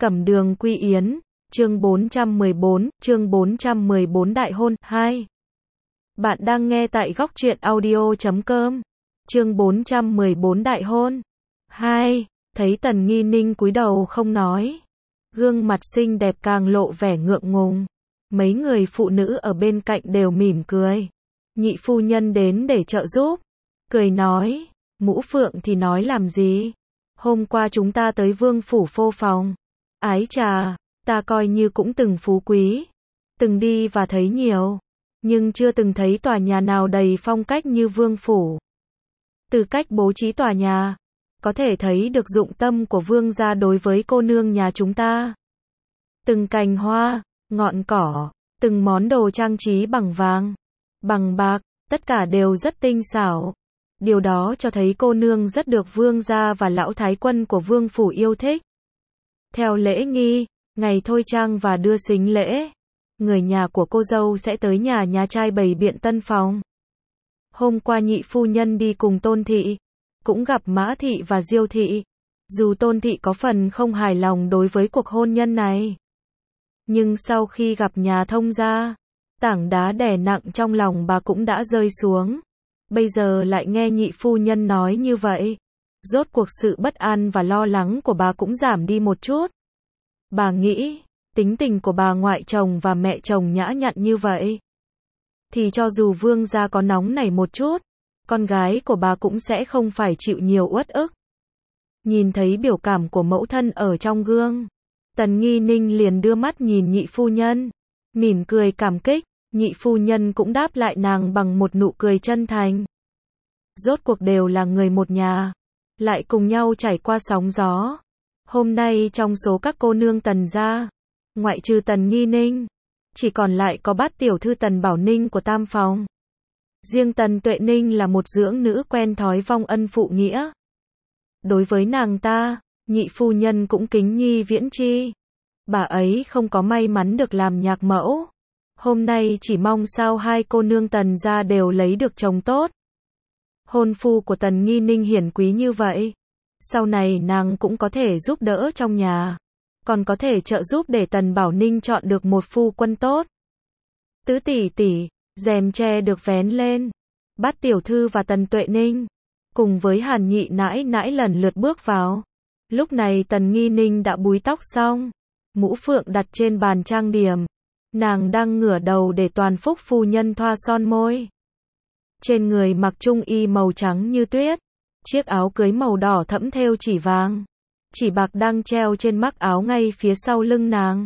Cẩm Đường Quy Yến, chương 414 Đại hôn, 2. Bạn đang nghe tại góc truyện audio.com. Chương 414 Đại hôn, 2. Thấy Tần Nghi Ninh cúi đầu không nói. Gương mặt xinh đẹp càng lộ vẻ ngượng ngùng. Mấy người phụ nữ ở bên cạnh đều mỉm cười. Nhị phu nhân đến để trợ giúp. Cười nói, Mũ Phượng thì nói làm gì? Hôm qua chúng ta tới Vương phủ phô phòng. Ái chà, ta coi như cũng từng phú quý. Từng đi và thấy nhiều. Nhưng chưa từng thấy tòa nhà nào đầy phong cách như Vương phủ. Từ cách bố trí tòa nhà, có thể thấy được dụng tâm của Vương gia đối với cô nương nhà chúng ta. Từng cành hoa, ngọn cỏ, từng món đồ trang trí bằng vàng, bằng bạc, tất cả đều rất tinh xảo. Điều đó cho thấy cô nương rất được Vương gia và lão thái quân của Vương phủ yêu thích. Theo lễ nghi, ngày thôi trang và đưa sính lễ, người nhà của cô dâu sẽ tới nhà trai bày biện tân phòng. Hôm qua nhị phu nhân đi cùng Tôn thị, cũng gặp Mã thị và Diêu thị. Dù Tôn thị có phần không hài lòng đối với cuộc hôn nhân này, nhưng sau khi gặp nhà thông gia, tảng đá đè nặng trong lòng bà cũng đã rơi xuống. Bây giờ lại nghe nhị phu nhân nói như vậy, rốt cuộc sự bất an và lo lắng của bà cũng giảm đi một chút. Bà nghĩ, tính tình của bà ngoại chồng và mẹ chồng nhã nhặn như vậy, thì cho dù Vương gia có nóng nảy một chút, con gái của bà cũng sẽ không phải chịu nhiều uất ức. Nhìn thấy biểu cảm của mẫu thân ở trong gương, Tần Nghi Ninh liền đưa mắt nhìn nhị phu nhân, mỉm cười cảm kích. Nhị phu nhân cũng đáp lại nàng bằng một nụ cười chân thành. Rốt cuộc đều là người một nhà, lại cùng nhau trải qua sóng gió. Hôm nay trong số các cô nương Tần gia, ngoại trừ Tần Nghi Ninh, chỉ còn lại có bát tiểu thư Tần Bảo Ninh của tam phòng. Riêng Tần Tuệ Ninh là một dưỡng nữ quen thói vong ân phụ nghĩa. Đối với nàng ta, nhị phu nhân cũng kính nhi viễn chi. Bà ấy không có may mắn được làm nhạc mẫu. Hôm nay chỉ mong sao hai cô nương Tần gia đều lấy được chồng tốt. Hôn phu của Tần Nghi Ninh hiển quý như vậy, sau này nàng cũng có thể giúp đỡ trong nhà, còn có thể trợ giúp để Tần Bảo Ninh chọn được một phu quân tốt. Tứ tỷ tỷ, rèm tre được vén lên. Bát tiểu thư và Tần Tuệ Ninh, cùng với Hàn nhị nãi nãi lần lượt bước vào. Lúc này Tần Nghi Ninh đã búi tóc xong, mũ phượng đặt trên bàn trang điểm. Nàng đang ngửa đầu để Toàn Phúc phu nhân thoa son môi. Trên người mặc trung y màu trắng như tuyết, chiếc áo cưới màu đỏ thẫm thêu chỉ vàng, chỉ bạc đang treo trên mắc áo ngay phía sau lưng nàng.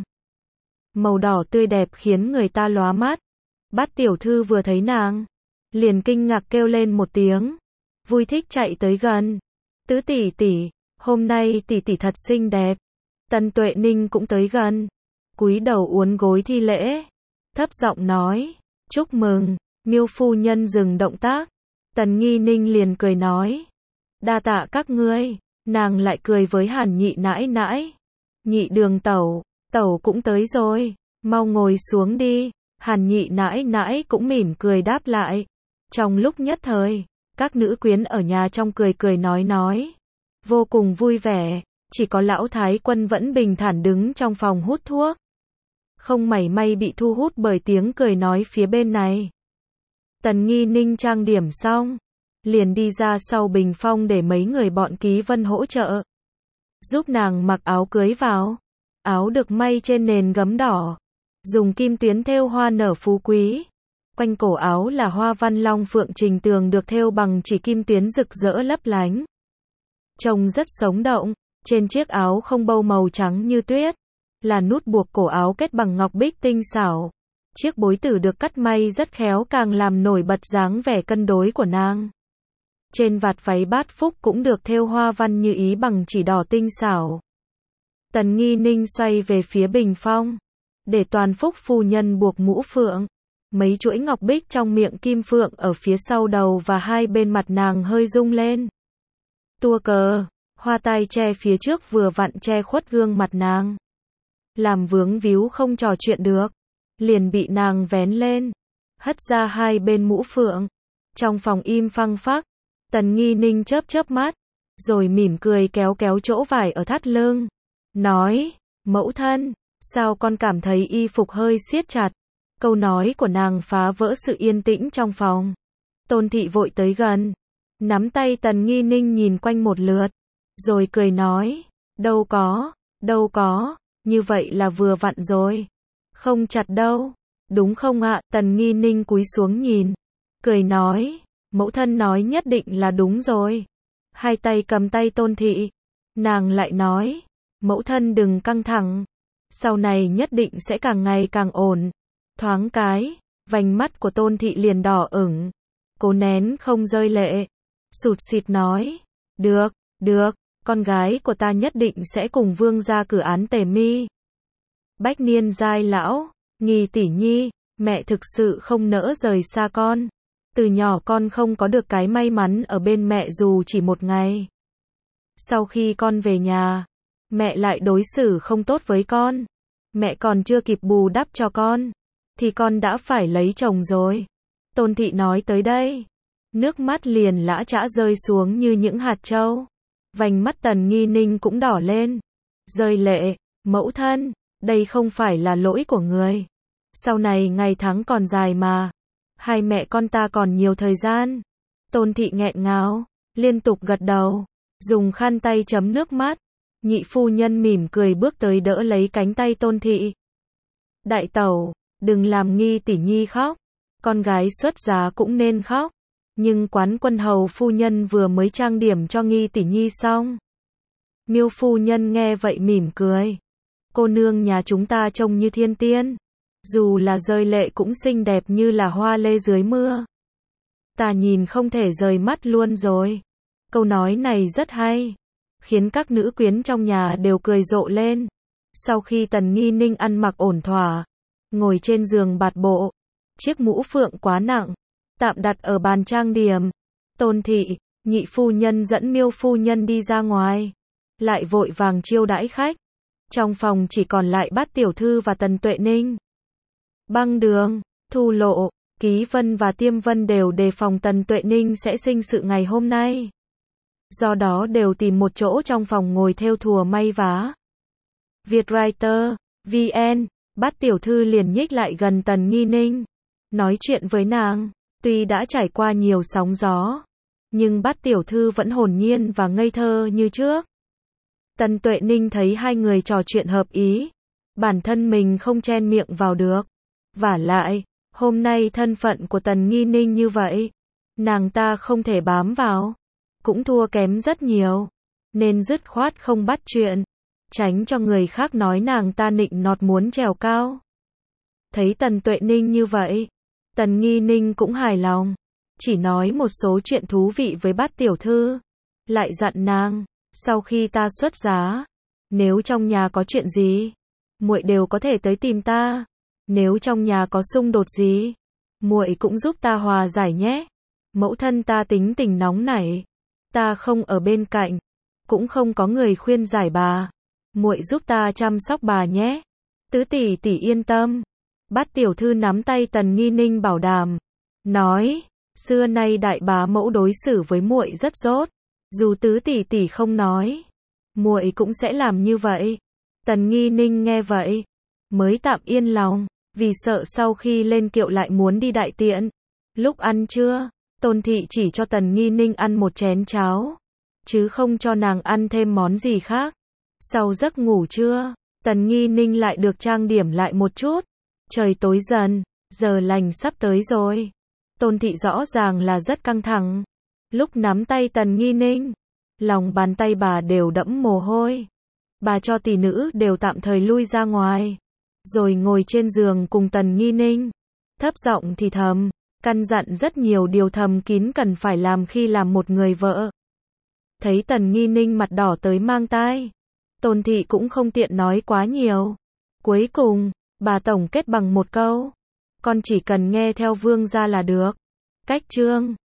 Màu đỏ tươi đẹp khiến người ta lóa mắt. Bát tiểu thư vừa thấy nàng, liền kinh ngạc kêu lên một tiếng, vui thích chạy tới gần. Tứ tỷ tỷ, hôm nay tỷ tỷ thật xinh đẹp. Tần Tuệ Ninh cũng tới gần, cúi đầu uốn gối thi lễ, thấp giọng nói, chúc mừng. Miêu phu nhân dừng động tác, Tần Nghi Ninh liền cười nói, đa tạ các ngươi. Nàng lại cười với Hàn nhị nãi nãi, nhị đường tẩu, tẩu cũng tới rồi, mau ngồi xuống đi. Hàn nhị nãi nãi cũng mỉm cười đáp lại. Trong lúc nhất thời, các nữ quyến ở nhà trong cười cười nói, vô cùng vui vẻ. Chỉ có lão thái quân vẫn bình thản đứng trong phòng hút thuốc, không mảy may bị thu hút bởi tiếng cười nói phía bên này. Tần Nghi Ninh trang điểm xong, liền đi ra sau bình phong để mấy người bọn Ký Vân hỗ trợ, giúp nàng mặc áo cưới vào. Áo được may trên nền gấm đỏ, dùng kim tuyến thêu hoa nở phú quý. Quanh cổ áo là hoa văn long phượng trình tường được thêu bằng chỉ kim tuyến rực rỡ lấp lánh, trông rất sống động. Trên chiếc áo không bâu màu trắng như tuyết, là nút buộc cổ áo kết bằng ngọc bích tinh xảo. Chiếc bối tử được cắt may rất khéo càng làm nổi bật dáng vẻ cân đối của nàng. Trên vạt váy bát phúc cũng được thêu hoa văn như ý bằng chỉ đỏ tinh xảo. Tần Nghi Ninh xoay về phía bình phong, để Toàn Phúc phu nhân buộc mũ phượng. Mấy chuỗi ngọc bích trong miệng kim phượng ở phía sau đầu và hai bên mặt nàng hơi rung lên. Tua cờ, hoa tai che phía trước vừa vặn che khuất gương mặt nàng, làm vướng víu không trò chuyện được, liền bị nàng vén lên, hất ra hai bên mũ phượng. Trong phòng im phăng phắc, Tần Nghi Ninh chớp chớp mắt, rồi mỉm cười kéo kéo chỗ vải ở thắt lưng, nói, Mẫu thân, sao con cảm thấy y phục hơi siết chặt? Câu nói của nàng phá vỡ sự yên tĩnh trong phòng. Tôn thị vội tới gần, nắm tay Tần Nghi Ninh nhìn quanh một lượt, rồi cười nói, đâu có, như vậy là vừa vặn rồi. Không chặt đâu, đúng không ạ? Tần Nghi Ninh cúi xuống nhìn, cười nói, mẫu thân nói nhất định là đúng rồi. Hai tay cầm tay Tôn thị, nàng lại nói, mẫu thân đừng căng thẳng, sau này nhất định sẽ càng ngày càng ổn. Thoáng cái, vành mắt của Tôn thị liền đỏ ửng, cố nén không rơi lệ, sụt sịt nói, được, con gái của ta nhất định sẽ cùng vương gia cử án tề mi. Bách niên giai lão, Nghi tỷ nhi, mẹ thực sự không nỡ rời xa con. Từ nhỏ con không có được cái may mắn ở bên mẹ dù chỉ một ngày. Sau khi con về nhà, mẹ lại đối xử không tốt với con. Mẹ còn chưa kịp bù đắp cho con, thì con đã phải lấy chồng rồi. Tôn thị nói tới đây, nước mắt liền lã chã rơi xuống như những hạt châu. Vành mắt Tần Nghi Ninh cũng đỏ lên, rơi lệ, mẫu thân, đây không phải là lỗi của người. Sau này ngày tháng còn dài mà, hai mẹ con ta còn nhiều thời gian. Tôn thị nghẹn ngào, liên tục gật đầu, dùng khăn tay chấm nước mắt. Nhị phu nhân mỉm cười bước tới đỡ lấy cánh tay Tôn thị. Đại tẩu, đừng làm Nghi tỷ nhi khóc, con gái xuất giá cũng nên khóc. Nhưng Quán Quân hầu phu nhân vừa mới trang điểm cho Nghi tỷ nhi xong. Miêu phu nhân nghe vậy mỉm cười. Cô nương nhà chúng ta trông như thiên tiên, dù là rơi lệ cũng xinh đẹp như là hoa lê dưới mưa. Ta nhìn không thể rời mắt luôn rồi. Câu nói này rất hay, khiến các nữ quyến trong nhà đều cười rộ lên. Sau khi Tần Nghi Ninh ăn mặc ổn thỏa, ngồi trên giường bạt bộ, chiếc mũ phượng quá nặng, tạm đặt ở bàn trang điểm. Tôn thị, nhị phu nhân dẫn Miêu phu nhân đi ra ngoài, lại vội vàng chiêu đãi khách. Trong phòng chỉ còn lại Bát tiểu thư và Tần Tuệ Ninh. Băng Đường, Thu Lộ, Ký Vân và Tiêm Vân đều đề phòng Tần Tuệ Ninh sẽ sinh sự ngày hôm nay. Do đó đều tìm một chỗ trong phòng ngồi thêu thùa may vá. Vietwriter, VN, Bát tiểu thư liền nhích lại gần Tần Nghi Ninh, nói chuyện với nàng. Tuy đã trải qua nhiều sóng gió, nhưng Bát tiểu thư vẫn hồn nhiên và ngây thơ như trước. Tần Tuệ Ninh thấy hai người trò chuyện hợp ý, bản thân mình không chen miệng vào được. Vả lại, hôm nay thân phận của Tần Nghi Ninh như vậy, nàng ta không thể bám vào, cũng thua kém rất nhiều, nên dứt khoát không bắt chuyện, tránh cho người khác nói nàng ta nịnh nọt muốn trèo cao. Thấy Tần Tuệ Ninh như vậy, Tần Nghi Ninh cũng hài lòng, chỉ nói một số chuyện thú vị với Bát tiểu thư, lại dặn nàng, sau khi ta xuất giá, nếu trong nhà có chuyện gì, muội đều có thể tới tìm ta. Nếu trong nhà có xung đột gì, muội cũng giúp ta hòa giải nhé. Mẫu thân ta tính tình nóng nảy, ta không ở bên cạnh, cũng không có người khuyên giải bà. Muội giúp ta chăm sóc bà nhé. Tứ tỷ tỷ yên tâm. Bát tiểu thư nắm tay Tần Nghi Ninh bảo đảm, nói, xưa nay đại bá mẫu đối xử với muội rất tốt, dù tứ tỷ tỷ không nói, muội cũng sẽ làm như vậy. Tần Nghi Ninh nghe vậy, mới tạm yên lòng, vì sợ sau khi lên kiệu lại muốn đi đại tiện. Lúc ăn trưa, Tôn thị chỉ cho Tần Nghi Ninh ăn một chén cháo, chứ không cho nàng ăn thêm món gì khác. Sau giấc ngủ trưa, Tần Nghi Ninh lại được trang điểm lại một chút. Trời tối dần, giờ lành sắp tới rồi. Tôn thị rõ ràng là rất căng thẳng. Lúc nắm tay Tần Nghi Ninh, lòng bàn tay bà đều đẫm mồ hôi. Bà cho tỷ nữ đều tạm thời lui ra ngoài, rồi ngồi trên giường cùng Tần Nghi Ninh, thấp giọng thì thầm, căn dặn rất nhiều điều thầm kín cần phải làm khi làm một người vợ. Thấy Tần Nghi Ninh mặt đỏ tới mang tai, Tôn thị cũng không tiện nói quá nhiều. Cuối cùng, bà tổng kết bằng một câu, con chỉ cần nghe theo vương gia là được. Cách chương